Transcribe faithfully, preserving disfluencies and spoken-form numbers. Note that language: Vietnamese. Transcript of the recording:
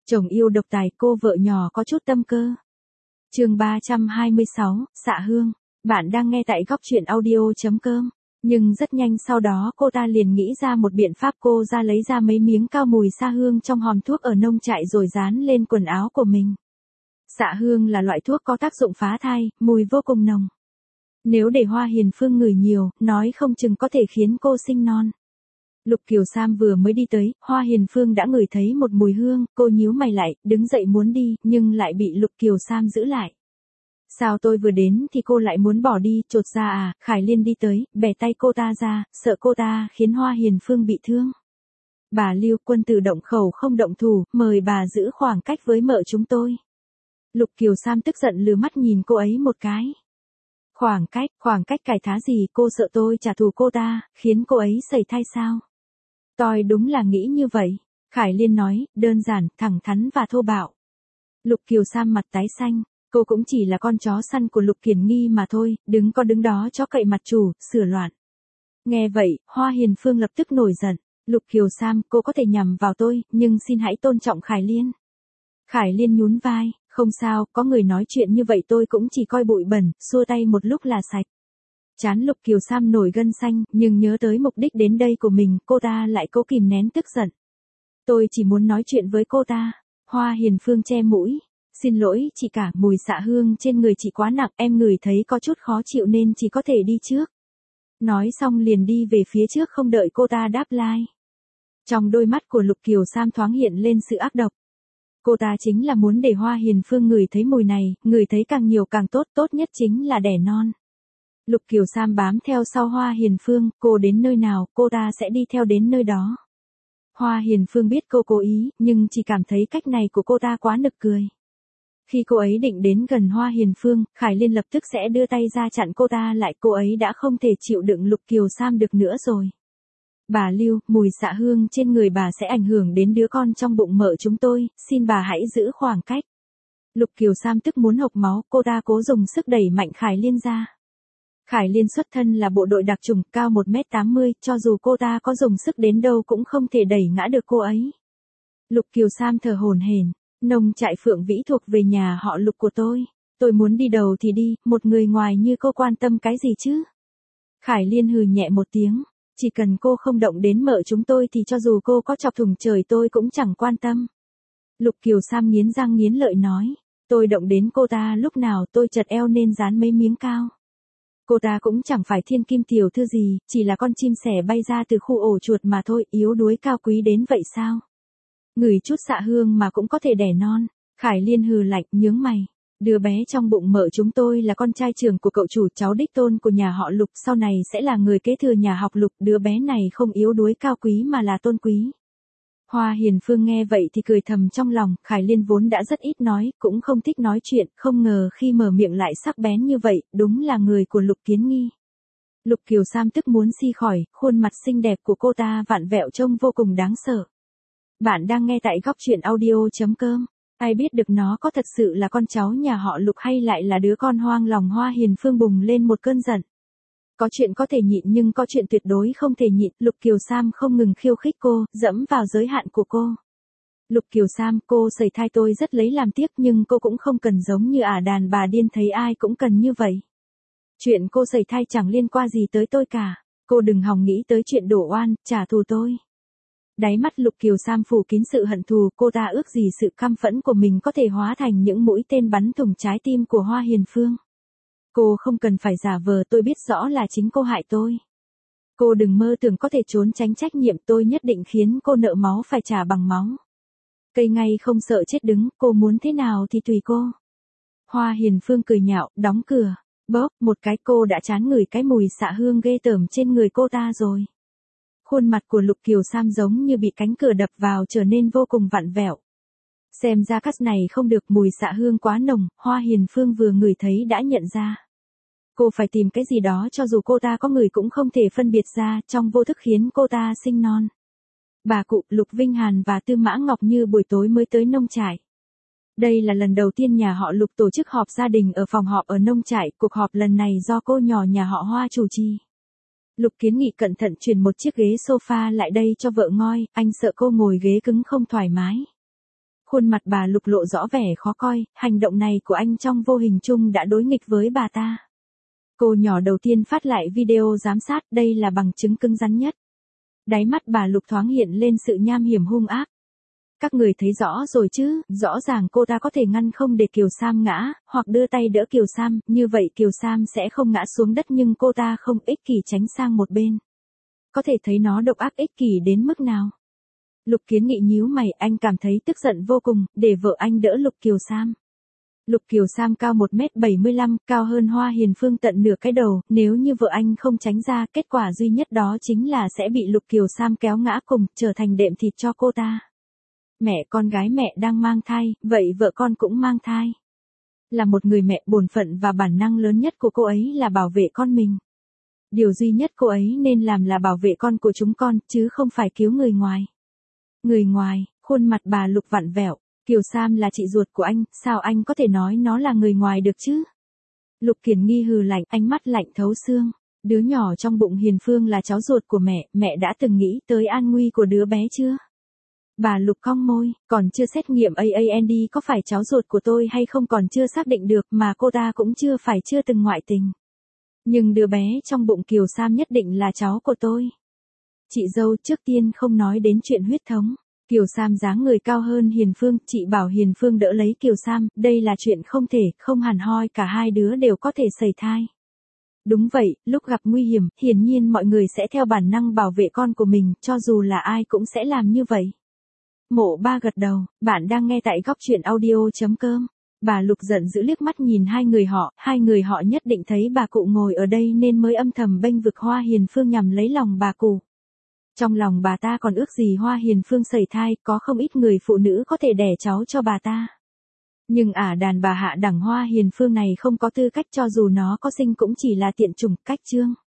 Chồng yêu độc tài, cô vợ nhỏ có chút tâm cơ. Chương ba trăm hai mươi sáu, xạ hương. Bạn đang nghe tại góc truyện audio chấm com. Nhưng rất nhanh sau đó cô ta liền nghĩ ra một biện pháp, cô ra lấy ra mấy miếng cao mùi xạ hương trong hòm thuốc ở nông trại rồi dán lên quần áo của mình. Xạ hương là loại thuốc có tác dụng phá thai, mùi vô cùng nồng. Nếu để Hoa Hiền Phương ngửi nhiều, nói không chừng có thể khiến cô sinh non. Lục Kiều Sam vừa mới đi tới, Hoa Hiền Phương đã ngửi thấy một mùi hương, cô nhíu mày lại, đứng dậy muốn đi, nhưng lại bị Lục Kiều Sam giữ lại. Sao tôi vừa đến thì cô lại muốn bỏ đi, chột ra à? Khải Liên đi tới, bẻ tay cô ta ra, sợ cô ta khiến Hoa Hiền Phương bị thương. Bà Lưu, quân tử động khẩu không động thủ, mời bà giữ khoảng cách với mợ chúng tôi. Lục Kiều Sam tức giận lừa mắt nhìn cô ấy một cái. Khoảng cách, khoảng cách cải thá gì, cô sợ tôi trả thù cô ta, khiến cô ấy sẩy thai sao? Tôi đúng là nghĩ như vậy. Khải Liên nói, đơn giản, thẳng thắn và thô bạo. Lục Kiều Sam mặt tái xanh, cô cũng chỉ là con chó săn của Lục Kiền Nghi mà thôi, đứng có đứng đó chó cậy mặt chủ, sửa loạn. Nghe vậy, Hoa Hiền Phương lập tức nổi giận. Lục Kiều Sam, cô có thể nhằm vào tôi, nhưng xin hãy tôn trọng Khải Liên. Khải Liên nhún vai, không sao, có người nói chuyện như vậy tôi cũng chỉ coi bụi bẩn, xua tay một lúc là sạch. Chán Lục Kiều Sam nổi gân xanh, nhưng nhớ tới mục đích đến đây của mình, cô ta lại cố kìm nén tức giận. Tôi chỉ muốn nói chuyện với cô ta. Hoa Hiền Phương che mũi. Xin lỗi, chị cả, mùi xạ hương trên người chị quá nặng, em ngửi thấy có chút khó chịu nên chỉ có thể đi trước. Nói xong liền đi về phía trước không đợi cô ta đáp lai. Trong đôi mắt của Lục Kiều Sam thoáng hiện lên sự ác độc. Cô ta chính là muốn để Hoa Hiền Phương ngửi thấy mùi này, ngửi thấy càng nhiều càng tốt, tốt nhất chính là đẻ non. Lục Kiều Sam bám theo sau Hoa Hiền Phương, cô đến nơi nào, cô ta sẽ đi theo đến nơi đó. Hoa Hiền Phương biết cô cố ý, nhưng chỉ cảm thấy cách này của cô ta quá nực cười. Khi cô ấy định đến gần Hoa Hiền Phương, Khải Liên lập tức sẽ đưa tay ra chặn cô ta lại, cô ấy đã không thể chịu đựng Lục Kiều Sam được nữa rồi. Bà Lưu, mùi xạ hương trên người bà sẽ ảnh hưởng đến đứa con trong bụng mợ chúng tôi, xin bà hãy giữ khoảng cách. Lục Kiều Sam tức muốn hộc máu, cô ta cố dùng sức đẩy mạnh Khải Liên ra. Khải Liên xuất thân là bộ đội đặc chủng, cao một mét tám mươi, cho dù cô ta có dùng sức đến đâu cũng không thể đẩy ngã được cô ấy. Lục Kiều Sam thở hổn hển, nông trại Phượng Vĩ thuộc về nhà họ Lục của tôi. Tôi muốn đi đầu thì đi, một người ngoài như cô quan tâm cái gì chứ? Khải Liên hừ nhẹ một tiếng, chỉ cần cô không động đến mợ chúng tôi thì cho dù cô có chọc thủng trời tôi cũng chẳng quan tâm. Lục Kiều Sam nghiến răng nghiến lợi nói, tôi động đến cô ta lúc nào tôi chật eo nên dán mấy miếng cao. Cô ta cũng chẳng phải thiên kim tiểu thư gì, chỉ là con chim sẻ bay ra từ khu ổ chuột mà thôi, yếu đuối cao quý đến vậy sao? Ngửi chút xạ hương mà cũng có thể đẻ non. Khải Liên hừ lạnh, nhướng mày. Đứa bé trong bụng mợ chúng tôi là con trai trưởng của cậu chủ, cháu đích tôn của nhà họ Lục, sau này sẽ là người kế thừa nhà học Lục, đứa bé này không yếu đuối cao quý mà là tôn quý. Hoa Hiền Phương nghe vậy thì cười thầm trong lòng, Khải Liên vốn đã rất ít nói, cũng không thích nói chuyện, không ngờ khi mở miệng lại sắc bén như vậy, đúng là người của Lục Kiến Nghi. Lục Kiều Sam tức muốn si khỏi, khuôn mặt xinh đẹp của cô ta vặn vẹo trông vô cùng đáng sợ. Bạn đang nghe tại góc truyện audio chấm com. Ai biết được nó có thật sự là con cháu nhà họ Lục hay lại là đứa con hoang lòng. Hoa Hiền Phương bùng lên một cơn giận. Có chuyện có thể nhịn nhưng có chuyện tuyệt đối không thể nhịn. Lục Kiều Sam không ngừng khiêu khích cô, dẫm vào giới hạn của cô. Lục Kiều Sam, cô sẩy thai tôi rất lấy làm tiếc nhưng cô cũng không cần giống như ả đàn bà điên thấy ai cũng cần như vậy. Chuyện cô sẩy thai chẳng liên quan gì tới tôi cả. Cô đừng hòng nghĩ tới chuyện đổ oan, trả thù tôi. Đáy mắt Lục Kiều Sam phủ kín sự hận thù, cô ta ước gì sự căm phẫn của mình có thể hóa thành những mũi tên bắn thủng trái tim của Hoa Hiền Phương. Cô không cần phải giả vờ, tôi biết rõ là chính cô hại tôi. Cô đừng mơ tưởng có thể trốn tránh trách nhiệm, tôi nhất định khiến cô nợ máu phải trả bằng máu. Cây ngay không sợ chết đứng, cô muốn thế nào thì tùy cô. Hoa Hiền Phương cười nhạo, đóng cửa, bóp một cái, cô đã chán ngửi cái mùi xạ hương ghê tởm trên người cô ta rồi. Khuôn mặt của Lục Kiều Sam giống như bị cánh cửa đập vào trở nên vô cùng vặn vẹo. Xem ra cắt này không được, mùi xạ hương quá nồng, Hoa Hiền Phương vừa ngửi thấy đã nhận ra. Cô phải tìm cái gì đó cho dù cô ta có ngửi cũng không thể phân biệt ra, trong vô thức khiến cô ta sinh non. Bà cụ, Lục Vinh Hàn và Tư Mã Ngọc Như buổi tối mới tới nông trại. Đây là lần đầu tiên nhà họ Lục tổ chức họp gia đình ở phòng họp ở nông trại, cuộc họp lần này do cô nhỏ nhà họ Hoa chủ trì. Lục Kiến Nghị cẩn thận chuyển một chiếc ghế sofa lại đây cho vợ ngồi, anh sợ cô ngồi ghế cứng không thoải mái. Khuôn mặt bà Lục lộ rõ vẻ khó coi, hành động này của anh trong vô hình chung đã đối nghịch với bà ta. Cô nhỏ đầu tiên phát lại video giám sát, đây là bằng chứng cứng rắn nhất. Đáy mắt bà Lục thoáng hiện lên sự nham hiểm hung ác. Các người thấy rõ rồi chứ, rõ ràng cô ta có thể ngăn không để Kiều Sam ngã, hoặc đưa tay đỡ Kiều Sam, như vậy Kiều Sam sẽ không ngã xuống đất nhưng cô ta không ích kỷ tránh sang một bên. Có thể thấy nó độc ác ích kỷ đến mức nào. Lục Kiến Nghị nhíu mày, anh cảm thấy tức giận vô cùng, để vợ anh đỡ Lục Kiều Sam. Lục Kiều Sam cao một mét bảy mươi lăm, cao hơn Hoa Hiền Phương tận nửa cái đầu, nếu như vợ anh không tránh ra, kết quả duy nhất đó chính là sẽ bị Lục Kiều Sam kéo ngã cùng, trở thành đệm thịt cho cô ta. Mẹ con gái mẹ đang mang thai, vậy vợ con cũng mang thai. Là một người mẹ, bổn phận và bản năng lớn nhất của cô ấy là bảo vệ con mình. Điều duy nhất cô ấy nên làm là bảo vệ con của chúng con, chứ không phải cứu người ngoài. Người ngoài, khuôn mặt bà Lục vặn vẹo. Kiều Sam là chị ruột của anh, sao anh có thể nói nó là người ngoài được chứ? Lục Kiền Nghi hừ lạnh, ánh mắt lạnh thấu xương. Đứa nhỏ trong bụng Hiền Phương là cháu ruột của mẹ, mẹ đã từng nghĩ tới an nguy của đứa bé chưa? Bà Lục cong môi, còn chưa xét nghiệm a a en đê có phải cháu ruột của tôi hay không còn chưa xác định được, mà cô ta cũng chưa phải chưa từng ngoại tình. Nhưng đứa bé trong bụng Kiều Sam nhất định là cháu của tôi. Chị dâu, trước tiên không nói đến chuyện huyết thống. Kiều Sam dáng người cao hơn Hiền Phương, chị bảo Hiền Phương đỡ lấy Kiều Sam, đây là chuyện không thể, không hẳn hoi cả hai đứa đều có thể sẩy thai. Đúng vậy, lúc gặp nguy hiểm, hiển nhiên mọi người sẽ theo bản năng bảo vệ con của mình, cho dù là ai cũng sẽ làm như vậy. Mộ Ba gật đầu, bạn đang nghe tại góc truyện audio chấm com. Bà Lục giận dữ liếc mắt nhìn hai người họ, hai người họ nhất định thấy bà cụ ngồi ở đây nên mới âm thầm bênh vực Hoa Hiền Phương nhằm lấy lòng bà cụ. Trong lòng bà ta còn ước gì Hoa Hiền Phương sẩy thai, có không ít người phụ nữ có thể đẻ cháu cho bà ta. Nhưng ả đàn bà hạ đẳng Hoa Hiền Phương này không có tư cách, cho dù nó có sinh cũng chỉ là tiện chủng, cách chương.